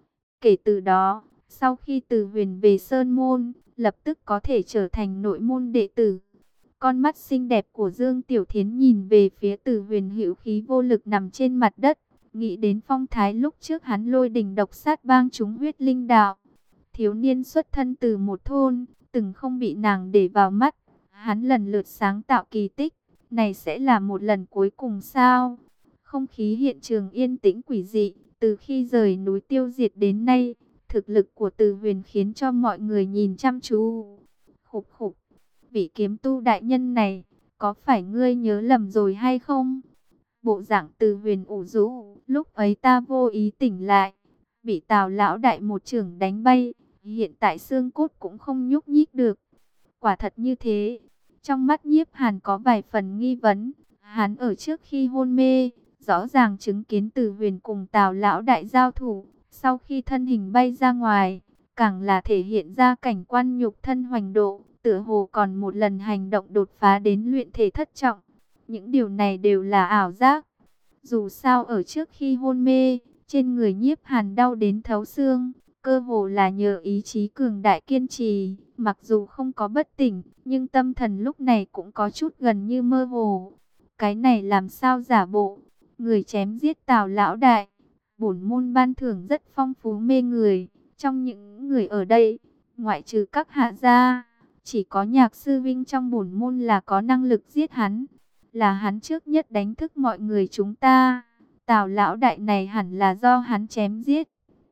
Kể từ đó, sau khi Từ Huyền về Sơn Môn, lập tức có thể trở thành nội môn đệ tử. Con mắt xinh đẹp của Dương Tiểu Thiến nhìn về phía Từ Huyền hữu khí vô lực nằm trên mặt đất, nghĩ đến phong thái lúc trước hắn lôi đình độc sát bang chúng huyết linh đạo. Thiếu niên xuất thân từ một thôn, từng không bị nàng để vào mắt, hắn lần lượt sáng tạo kỳ tích, này sẽ là một lần cuối cùng sao? Không khí hiện trường yên tĩnh quỷ dị, từ khi rời núi tiêu diệt đến nay, thực lực của Từ Huyền khiến cho mọi người nhìn chăm chú. Khục khục, vị kiếm tu đại nhân này, có phải ngươi nhớ lầm rồi hay không? Bộ dạng Từ Huyền ủ rũ, lúc ấy ta vô ý tỉnh lại, bị Tào lão đại một chưởng đánh bay, hiện tại xương cốt cũng không nhúc nhích được. Quả thật như thế. Trong mắt Nhiếp Hàn có vài phần nghi vấn, hắn ở trước khi hôn mê, rõ ràng chứng kiến Từ Huyền cùng Tào lão đại giao thủ, sau khi thân hình bay ra ngoài, càng là thể hiện ra cảnh quan nhục thân hoành độ, tựa hồ còn một lần hành động đột phá đến luyện thể thất trọng. Những điều này đều là ảo giác. Dù sao ở trước khi hôn mê, trên người Nhiếp Hàn đau đến thấu xương, cơ hồ là nhờ ý chí cường đại kiên trì, mặc dù không có bất tỉnh, nhưng tâm thần lúc này cũng có chút gần như mơ hồ. Cái này làm sao giả bộ? Người chém giết Tào lão đại, bổn môn ban thưởng rất phong phú mê người. Trong những người ở đây, ngoại trừ các hạ gia, chỉ có Nhạc sư vinh trong bổn môn là có năng lực giết hắn. Là hắn trước nhất đánh thức mọi người chúng ta. Tào lão đại này hẳn là do hắn chém giết.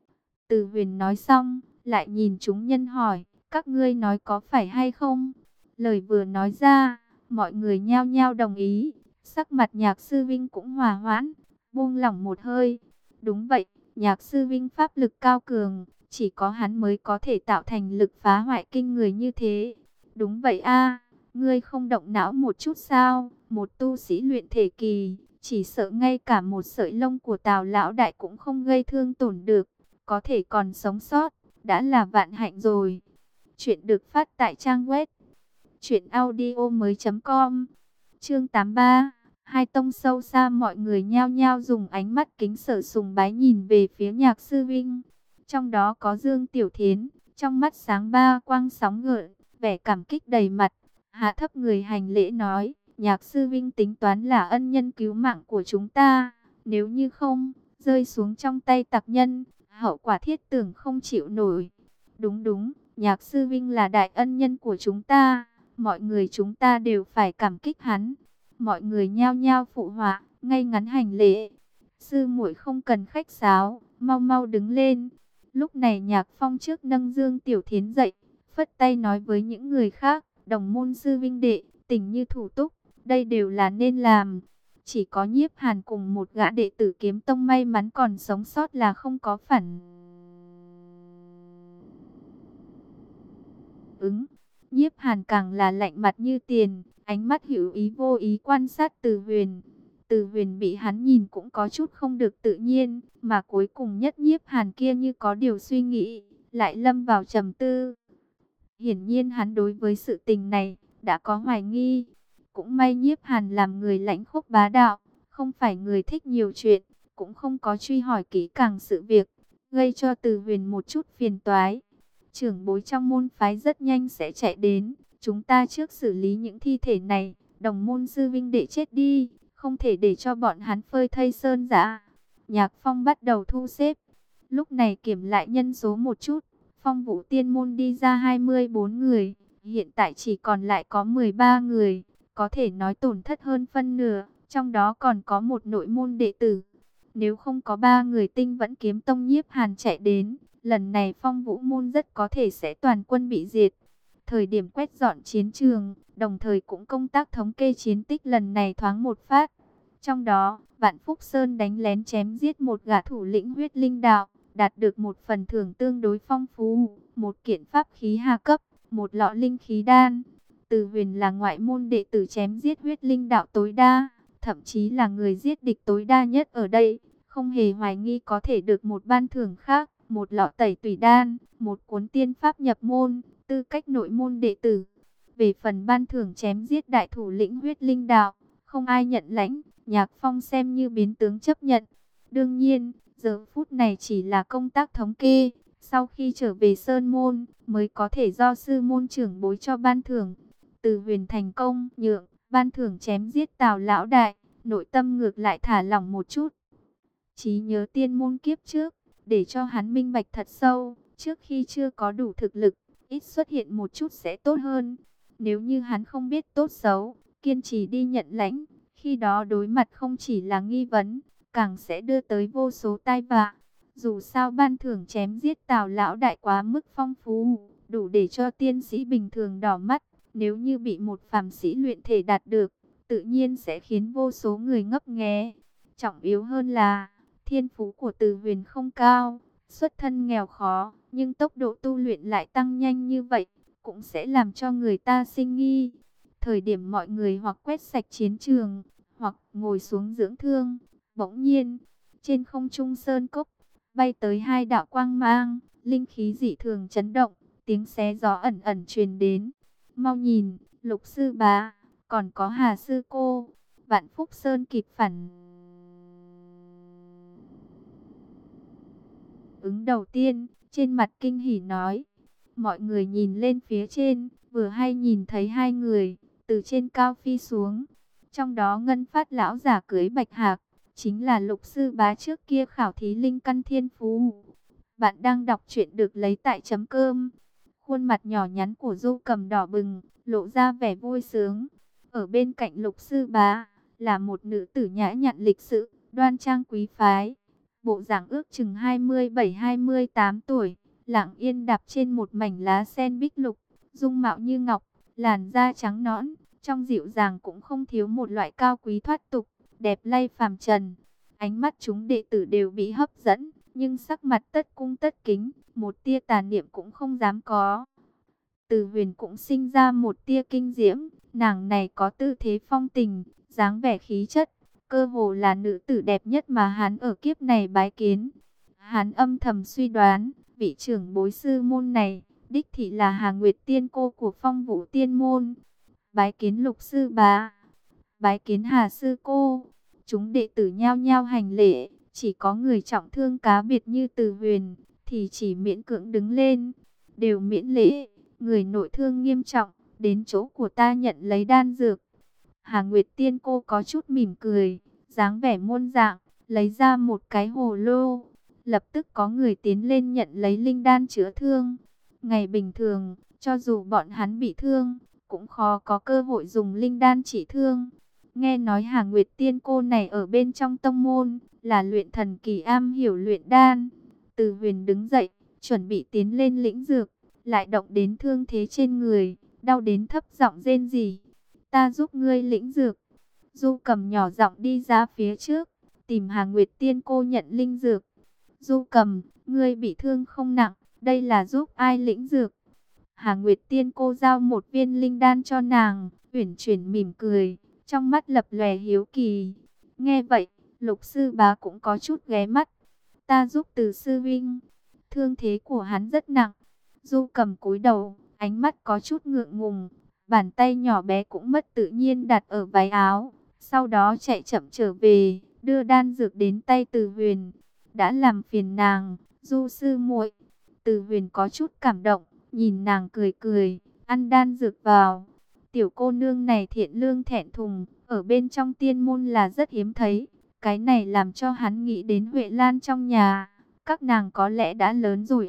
Từ Huyền nói xong, lại nhìn chúng nhân hỏi, các ngươi nói có phải hay không? Lời vừa nói ra, mọi người nhao nhao đồng ý. Sắc mặt Nhạc sư vinh cũng hòa hoãn, buông lỏng một hơi. Đúng vậy, Nhạc sư vinh pháp lực cao cường, chỉ có hắn mới có thể tạo thành lực phá hoại kinh người như thế. Đúng vậy a, ngươi không động não một chút sao? Một tu sĩ luyện thể kỳ, chỉ sợ ngay cả một sợi lông của Tào lão đại cũng không gây thương tổn được, có thể còn sống sót, đã là vạn hạnh rồi. Chuyện được phát tại trang web truyện audio mới chấm com. Chương tám mươi ba, hai tông sâu xa. Mọi người nhao nhao dùng ánh mắt kính sợ sùng bái nhìn về phía Nhạc sư vinh. Trong đó có Dương Tiểu Thiến, trong mắt sáng ba quang sóng gợn, vẻ cảm kích đầy mặt, hạ thấp người hành lễ nói: Nhạc sư vinh tính toán là ân nhân cứu mạng của chúng ta, nếu như không, rơi xuống trong tay tặc nhân, hậu quả thiết tưởng không chịu nổi. Đúng đúng, Nhạc sư vinh là đại ân nhân của chúng ta, mọi người chúng ta đều phải cảm kích hắn. Mọi người nhao nhao phụ họa, ngay ngắn hành lễ. Sư muội không cần khách sáo, mau mau đứng lên. Lúc này Nhạc Phong trước nâng Dương Tiểu Thiến dậy, phất tay nói với những người khác, đồng môn sư vinh đệ, tình như thủ túc, đây đều là nên làm. Chỉ có Nhiếp Hàn cùng một gã đệ tử kiếm tông may mắn còn sống sót là không có phản ứng. Nhiếp Hàn càng là lạnh mặt như tiền, ánh mắt hữu ý vô ý quan sát Từ Huyền. Từ Huyền bị hắn nhìn cũng có chút không được tự nhiên, mà cuối cùng Nhất Nhiếp Hàn kia như có điều suy nghĩ, lại lâm vào trầm tư. Hiển nhiên hắn đối với sự tình này đã có hoài nghi. Cũng may Nhiếp Hàn làm người lãnh khốc bá đạo, không phải người thích nhiều chuyện, cũng không có truy hỏi kỹ càng sự việc, gây cho Từ Huyền một chút phiền toái. Trưởng bối trong môn phái rất nhanh sẽ chạy đến, chúng ta trước xử lý những thi thể này, đồng môn sư vinh đệ chết đi, không thể để cho bọn hắn phơi thây sơn dã. Nhạc Phong bắt đầu thu xếp, lúc này kiểm lại nhân số một chút. Phong Vũ Tiên môn đi ra hai mươi bốn người, hiện tại chỉ còn lại có mười ba người, có thể nói tổn thất hơn phân nửa, trong đó còn có một nội môn đệ tử. Nếu không có ba người Tinh Vẫn Kiếm Tông Nhiếp Hàn chạy đến, lần này Phong Vũ môn rất có thể sẽ toàn quân bị diệt. Thời điểm quét dọn chiến trường, đồng thời cũng công tác thống kê chiến tích lần này thoáng một phát. Trong đó, Vạn Phúc Sơn đánh lén chém giết một gã thủ lĩnh huyết linh đạo, đạt được một phần thưởng tương đối phong phú, một kiện pháp khí hạ cấp, một lọ linh khí đan. Từ Huyền là ngoại môn đệ tử chém giết huyết linh đạo tối đa, thậm chí là người giết địch tối đa nhất ở đây, không hề hoài nghi có thể được một ban thưởng khác, một lọ tẩy tùy đan, một cuốn tiên pháp nhập môn, tư cách nội môn đệ tử. Về phần ban thưởng chém giết đại thủ lĩnh huyết linh đạo, không ai nhận lãnh, Nhạc Phong xem như biến tướng chấp nhận. Đương nhiên, giờ phút này chỉ là công tác thống kê, sau khi trở về Sơn Môn, mới có thể do sư môn trưởng bối cho ban thưởng. Từ Huyền thành công, nhượng, ban thưởng chém giết Tào lão đại, nội tâm ngược lại thả lỏng một chút. Trí nhớ tiên môn kiếp trước, để cho hắn minh bạch thật sâu, trước khi chưa có đủ thực lực, ít xuất hiện một chút sẽ tốt hơn. Nếu như hắn không biết tốt xấu, kiên trì đi nhận lãnh, khi đó đối mặt không chỉ là nghi vấn, càng sẽ đưa tới vô số tai vạ. Dù sao ban thưởng chém giết Tào lão đại quá mức phong phú, đủ để cho tiên sĩ bình thường đỏ mắt. Nếu như bị một phàm sĩ luyện thể đạt được, tự nhiên sẽ khiến vô số người ngấp nghé. Trọng yếu hơn là, thiên phú của Từ Huyền không cao, xuất thân nghèo khó, nhưng tốc độ tu luyện lại tăng nhanh như vậy, cũng sẽ làm cho người ta sinh nghi. Thời điểm mọi người hoặc quét sạch chiến trường, hoặc ngồi xuống dưỡng thương, bỗng nhiên, trên không trung sơn cốc, bay tới hai đạo quang mang, linh khí dị thường chấn động, tiếng xé gió ẩn ẩn truyền đến. Mau nhìn, Lục sư bá, còn có Hà sư cô. Vạn Phúc Sơn kịp phản ứng đầu tiên, trên mặt kinh hỉ nói. Mọi người nhìn lên phía trên, vừa hay nhìn thấy hai người từ trên cao phi xuống. Trong đó Ngân Phát lão giả cưới Bạch Hạc, chính là Lục sư bá trước kia khảo thí linh căn thiên phú. Bạn đang đọc truyện được lấy tại chấm cơm. Khuôn mặt nhỏ nhắn của Du Cầm đỏ bừng, lộ ra vẻ vui sướng. Ở bên cạnh Lục sư bá là một nữ tử nhã nhặn lịch sự, đoan trang quý phái. Bộ dạng ước chừng hai mươi bảy hai mươi tám tuổi, lặng yên đạp trên một mảnh lá sen bích lục, dung mạo như ngọc, làn da trắng nõn, trong dịu dàng cũng không thiếu một loại cao quý thoát tục, đẹp lay phàm trần. Ánh mắt chúng đệ tử đều bị hấp dẫn, nhưng sắc mặt tất cung tất kính, một tia tà niệm cũng không dám có. Từ Huyền cũng sinh ra một tia kinh diễm, nàng này có tư thế phong tình, dáng vẻ khí chất, cơ hồ là nữ tử đẹp nhất mà hắn ở kiếp này bái kiến. Hắn âm thầm suy đoán, vị trưởng bối sư môn này, đích thị là Hà Nguyệt Tiên cô của Phong Vũ Tiên môn. Bái kiến Lục sư bá, bái kiến Hà sư cô. Chúng đệ tử nhao nhao hành lễ, chỉ có người trọng thương cá biệt như Từ Huyền, thì chỉ miễn cưỡng đứng lên, đều miễn lễ. Người nội thương nghiêm trọng, đến chỗ của ta nhận lấy đan dược. Hà Nguyệt Tiên cô có chút mỉm cười, dáng vẻ muôn dạng, lấy ra một cái hồ lô. Lập tức có người tiến lên nhận lấy linh đan chữa thương. Ngày bình thường, cho dù bọn hắn bị thương, cũng khó có cơ hội dùng linh đan trị thương. Nghe nói Hà Nguyệt Tiên cô này ở bên trong tông môn, là luyện thần kỳ am hiểu luyện đan. Từ Huyền đứng dậy, chuẩn bị tiến lên lĩnh dược, lại động đến thương thế trên người, đau đến thấp giọng rên rỉ. Ta giúp ngươi lĩnh dược. Du Cầm nhỏ giọng đi ra phía trước, tìm Hà Nguyệt Tiên cô nhận linh dược. Du Cầm, ngươi bị thương không nặng, đây là giúp ai lĩnh dược? Hà Nguyệt Tiên cô giao một viên linh đan cho nàng, Uyển Chuyển mỉm cười, trong mắt lập lòe hiếu kỳ. Nghe vậy, Lục sư bá cũng có chút ghé mắt. Ta giúp Từ sư huynh. Thương thế của hắn rất nặng. Du Cầm cúi đầu, ánh mắt có chút ngượng ngùng. Bàn tay nhỏ bé cũng mất tự nhiên đặt ở váy áo. Sau đó chạy chậm trở về, đưa đan dược đến tay Từ Huyền. Đã làm phiền nàng, Du sư muội. Từ Huyền có chút cảm động, nhìn nàng cười cười, ăn đan dược vào. Tiểu cô nương này thiện lương thẹn thùng, ở bên trong tiên môn là rất hiếm thấy. Cái này làm cho hắn nghĩ đến Huệ Lan trong nhà. Các nàng có lẽ đã lớn rồi.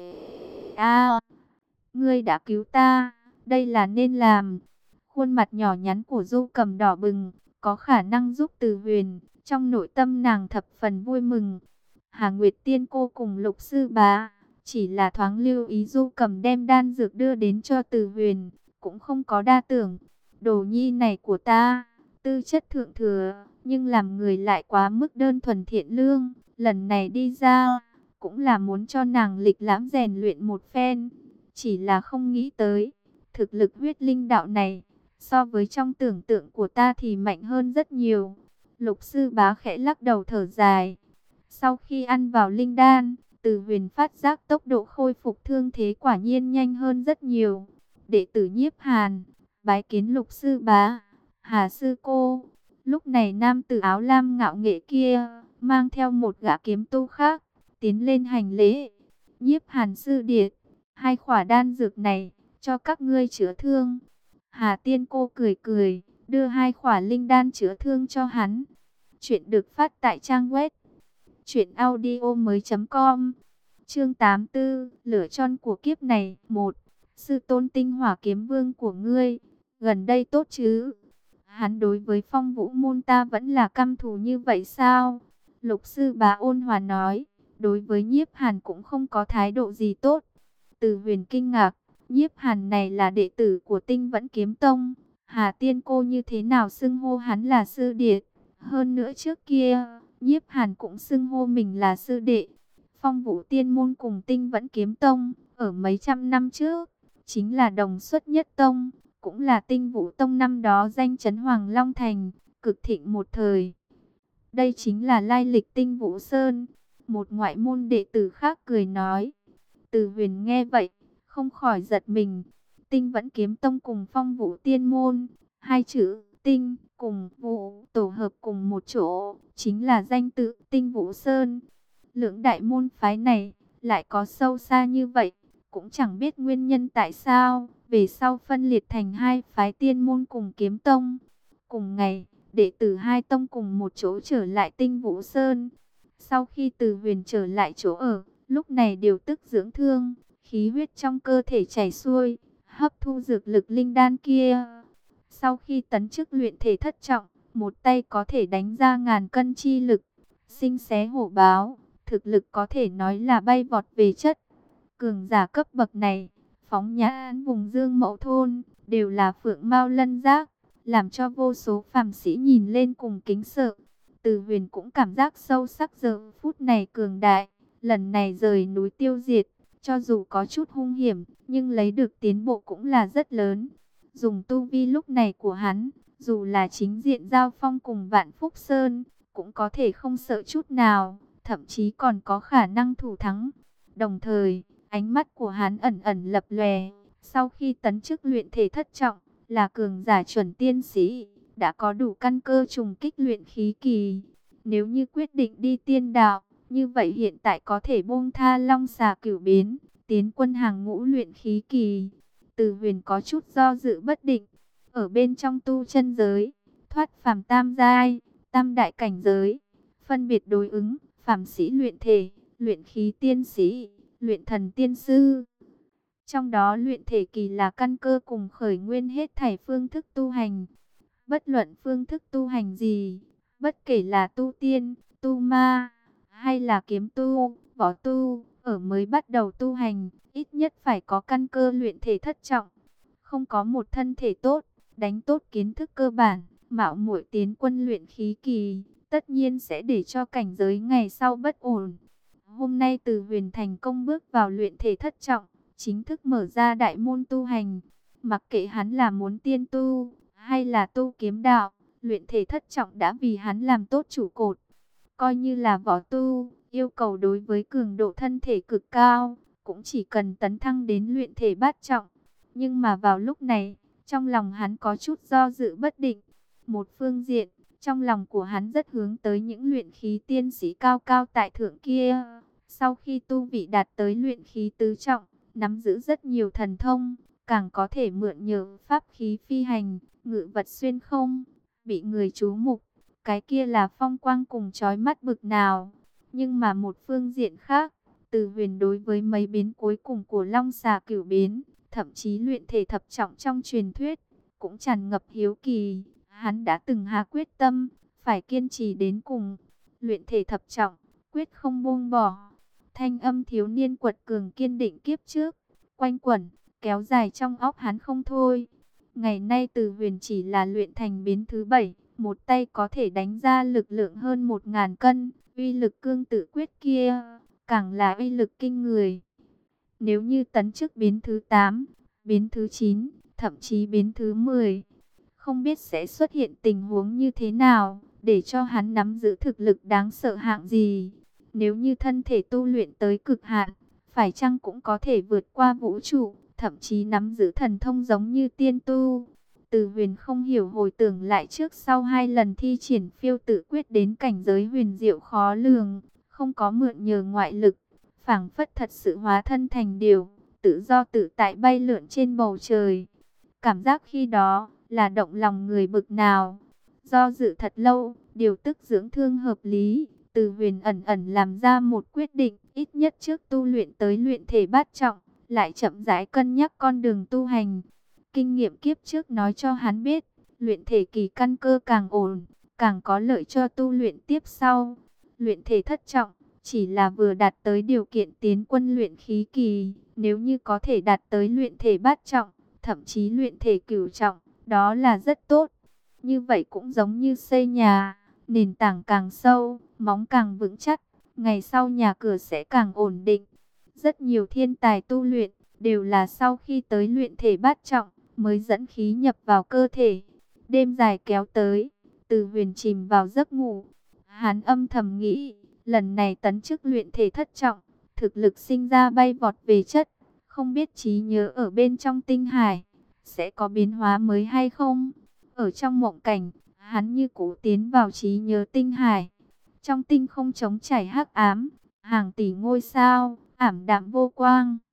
À, ngươi đã cứu ta, đây là nên làm. Khuôn mặt nhỏ nhắn của Du Cầm đỏ bừng, có khả năng giúp Từ Huyền. Trong nội tâm nàng thập phần vui mừng. Hà Nguyệt Tiên cô cùng Lục sư bá chỉ là thoáng lưu ý Du Cầm đem đan dược đưa đến cho Từ Huyền, cũng không có đa tưởng. Đồ nhi này của ta, tư chất thượng thừa, nhưng làm người lại quá mức đơn thuần thiện lương. Lần này đi ra, cũng là muốn cho nàng lịch lãm rèn luyện một phen. Chỉ là không nghĩ tới, thực lực huyết linh đạo này, so với trong tưởng tượng của ta thì mạnh hơn rất nhiều. Lục sư bá khẽ lắc đầu thở dài. Sau khi ăn vào linh đan, Từ Huyền phát giác tốc độ khôi phục thương thế quả nhiên nhanh hơn rất nhiều. Đệ tử Nhiếp Hàn, bái kiến Lục sư bá, Hà sư cô. Lúc này nam tử áo lam ngạo nghệ kia, mang theo một gã kiếm tu khác, tiến lên hành lễ. Nhiếp Hàn sư điệt, hai khỏa đan dược này, cho các ngươi chữa thương. Hà tiên cô cười cười, đưa hai khỏa linh đan chữa thương cho hắn. Chuyện được phát tại trang web truyện audio mới chấm com. Chương tám mươi tư, lửa tròn của kiếp này. Một, sư tôn tinh hỏa kiếm vương của ngươi, gần đây tốt chứ? Hắn đối với Phong Vũ môn ta vẫn là căm thù như vậy sao? Lục sư bá ôn hòa nói, đối với Nhiếp Hàn cũng không có thái độ gì tốt. Từ Huyền kinh ngạc, Nhiếp Hàn này là đệ tử của Tinh Vẫn Kiếm Tông, Hà tiên cô như thế nào xưng hô hắn là sư điệt? Hơn nữa trước kia, Nhiếp Hàn cũng xưng hô mình là sư đệ. Phong Vũ tiên môn cùng Tinh Vẫn Kiếm Tông, ở mấy trăm năm trước, chính là đồng xuất nhất tông, cũng là Tinh Vũ tông năm đó danh chấn Hoàng Long Thành, cực thịnh một thời. Đây chính là lai lịch Tinh Vũ Sơn. Một ngoại môn đệ tử khác cười nói. Từ Huyền nghe vậy, không khỏi giật mình. Tinh Vẫn Kiếm Tông cùng Phong Vũ tiên môn, hai chữ Tinh cùng Vũ tổ hợp cùng một chỗ, chính là danh tự Tinh Vũ Sơn. Lưỡng đại môn phái này lại có sâu xa như vậy, cũng chẳng biết nguyên nhân tại sao về sau phân liệt thành hai phái tiên môn cùng kiếm tông. Cùng ngày, đệ tử hai tông cùng một chỗ trở lại Tinh Vũ Sơn. Sau khi Từ Huyền trở lại chỗ ở, lúc này điều tức dưỡng thương, khí huyết trong cơ thể chảy xuôi, hấp thu dược lực linh đan kia. Sau khi tấn chức luyện thể thất trọng, một tay có thể đánh ra ngàn cân chi lực, sinh xé hổ báo, thực lực có thể nói là bay vọt về chất. Cường giả cấp bậc này, phóng nhãn vùng Dương Mẫu thôn, đều là phượng mao lân giác, làm cho vô số phàm sĩ nhìn lên cùng kính sợ. Từ Huyền cũng cảm giác sâu sắc giờ phút này cường đại, lần này rời núi tiêu diệt, cho dù có chút hung hiểm, nhưng lấy được tiến bộ cũng là rất lớn. Dùng tu vi lúc này của hắn, dù là chính diện giao phong cùng Vạn Phúc Sơn, cũng có thể không sợ chút nào, thậm chí còn có khả năng thủ thắng. Đồng thời, ánh mắt của hắn ẩn ẩn lập lòe, sau khi tấn chức luyện thể thất trọng, là cường giả chuẩn tiên sĩ, đã có đủ căn cơ trùng kích luyện khí kỳ. Nếu như quyết định đi tiên đạo, như vậy hiện tại có thể buông tha Long Xà Cửu Biến, tiến quân hàng ngũ luyện khí kỳ. Từ Huyền có chút do dự bất định. Ở bên trong tu chân giới, thoát phàm tam giai, tam đại cảnh giới, phân biệt đối ứng phàm sĩ luyện thể, luyện khí tiên sĩ, luyện thần tiên sư. Trong đó luyện thể kỳ là căn cơ cùng khởi nguyên hết thảy phương thức tu hành. Bất luận phương thức tu hành gì, bất kể là tu tiên, tu ma, hay là kiếm tu, võ tu, ở mới bắt đầu tu hành, ít nhất phải có căn cơ luyện thể thất trọng. Không có một thân thể tốt, đánh tốt kiến thức cơ bản, mạo muội tiến quân luyện khí kỳ, tất nhiên sẽ để cho cảnh giới ngày sau bất ổn. Hôm nay Từ Huyền thành công bước vào luyện thể thất trọng, chính thức mở ra đại môn tu hành. Mặc kệ hắn là muốn tiên tu, hay là tu kiếm đạo, luyện thể thất trọng đã vì hắn làm tốt trụ cột. Coi như là võ tu, yêu cầu đối với cường độ thân thể cực cao, cũng chỉ cần tấn thăng đến luyện thể bát trọng. Nhưng mà vào lúc này, trong lòng hắn có chút do dự bất định. Một phương diện, trong lòng của hắn rất hướng tới những luyện khí tiên sĩ cao cao tại thượng kia. Sau khi tu vị đạt tới luyện khí tứ trọng, nắm giữ rất nhiều thần thông, càng có thể mượn nhờ pháp khí phi hành, ngự vật xuyên không, bị người chú mục. Cái kia là phong quang cùng chói mắt bực nào. Nhưng mà một phương diện khác, Từ Huyền đối với mấy biến cuối cùng của Long Xà Cửu biến, thậm chí luyện thể thập trọng trong truyền thuyết, cũng tràn ngập hiếu kỳ. Hắn đã từng hạ quyết tâm, phải kiên trì đến cùng. Luyện thể thập trọng, quyết không buông bỏ. Thanh âm thiếu niên quật cường kiên định kiếp trước, quanh quẩn, kéo dài trong óc hắn không thôi. Ngày nay Từ Huyền chỉ là luyện thành biến thứ bảy, một tay có thể đánh ra lực lượng hơn một ngàn cân, uy lực cương tự quyết kia, càng là uy lực kinh người. Nếu như tấn chức biến thứ tám, biến thứ chín, thậm chí biến thứ mười, không biết sẽ xuất hiện tình huống như thế nào, để cho hắn nắm giữ thực lực đáng sợ hạng gì. Nếu như thân thể tu luyện tới cực hạn, phải chăng cũng có thể vượt qua vũ trụ, thậm chí nắm giữ thần thông giống như tiên tu. Từ Huyền không hiểu hồi tưởng lại trước sau hai lần thi triển phiêu tự quyết đến cảnh giới huyền diệu khó lường, không có mượn nhờ ngoại lực, phảng phất thật sự hóa thân thành điều, tự do tự tại bay lượn trên bầu trời. Cảm giác khi đó là động lòng người bực nào. Do dự thật lâu, điều tức dưỡng thương hợp lý, Từ Huyền ẩn ẩn làm ra một quyết định, ít nhất trước tu luyện tới luyện thể bát trọng, lại chậm rãi cân nhắc con đường tu hành. Kinh nghiệm kiếp trước nói cho hắn biết, luyện thể kỳ căn cơ càng ổn, càng có lợi cho tu luyện tiếp sau. Luyện thể thất trọng, chỉ là vừa đạt tới điều kiện tiến quân luyện khí kỳ, nếu như có thể đạt tới luyện thể bát trọng, thậm chí luyện thể cửu trọng, đó là rất tốt. Như vậy cũng giống như xây nhà, nền tảng càng sâu, móng càng vững chắc, ngày sau nhà cửa sẽ càng ổn định. Rất nhiều thiên tài tu luyện, đều là sau khi tới luyện thể bát trọng, mới dẫn khí nhập vào cơ thể. Đêm dài kéo tới, Từ Huyền chìm vào giấc ngủ. Hắn âm thầm nghĩ, lần này tấn chức luyện thể thất trọng, thực lực sinh ra bay vọt về chất, không biết trí nhớ ở bên trong tinh hải sẽ có biến hóa mới hay không. Ở trong mộng cảnh, hắn như cũ tiến vào trí nhớ tinh hải. Trong tinh không trống trải hắc ám, hàng tỷ ngôi sao, ảm đạm vô quang.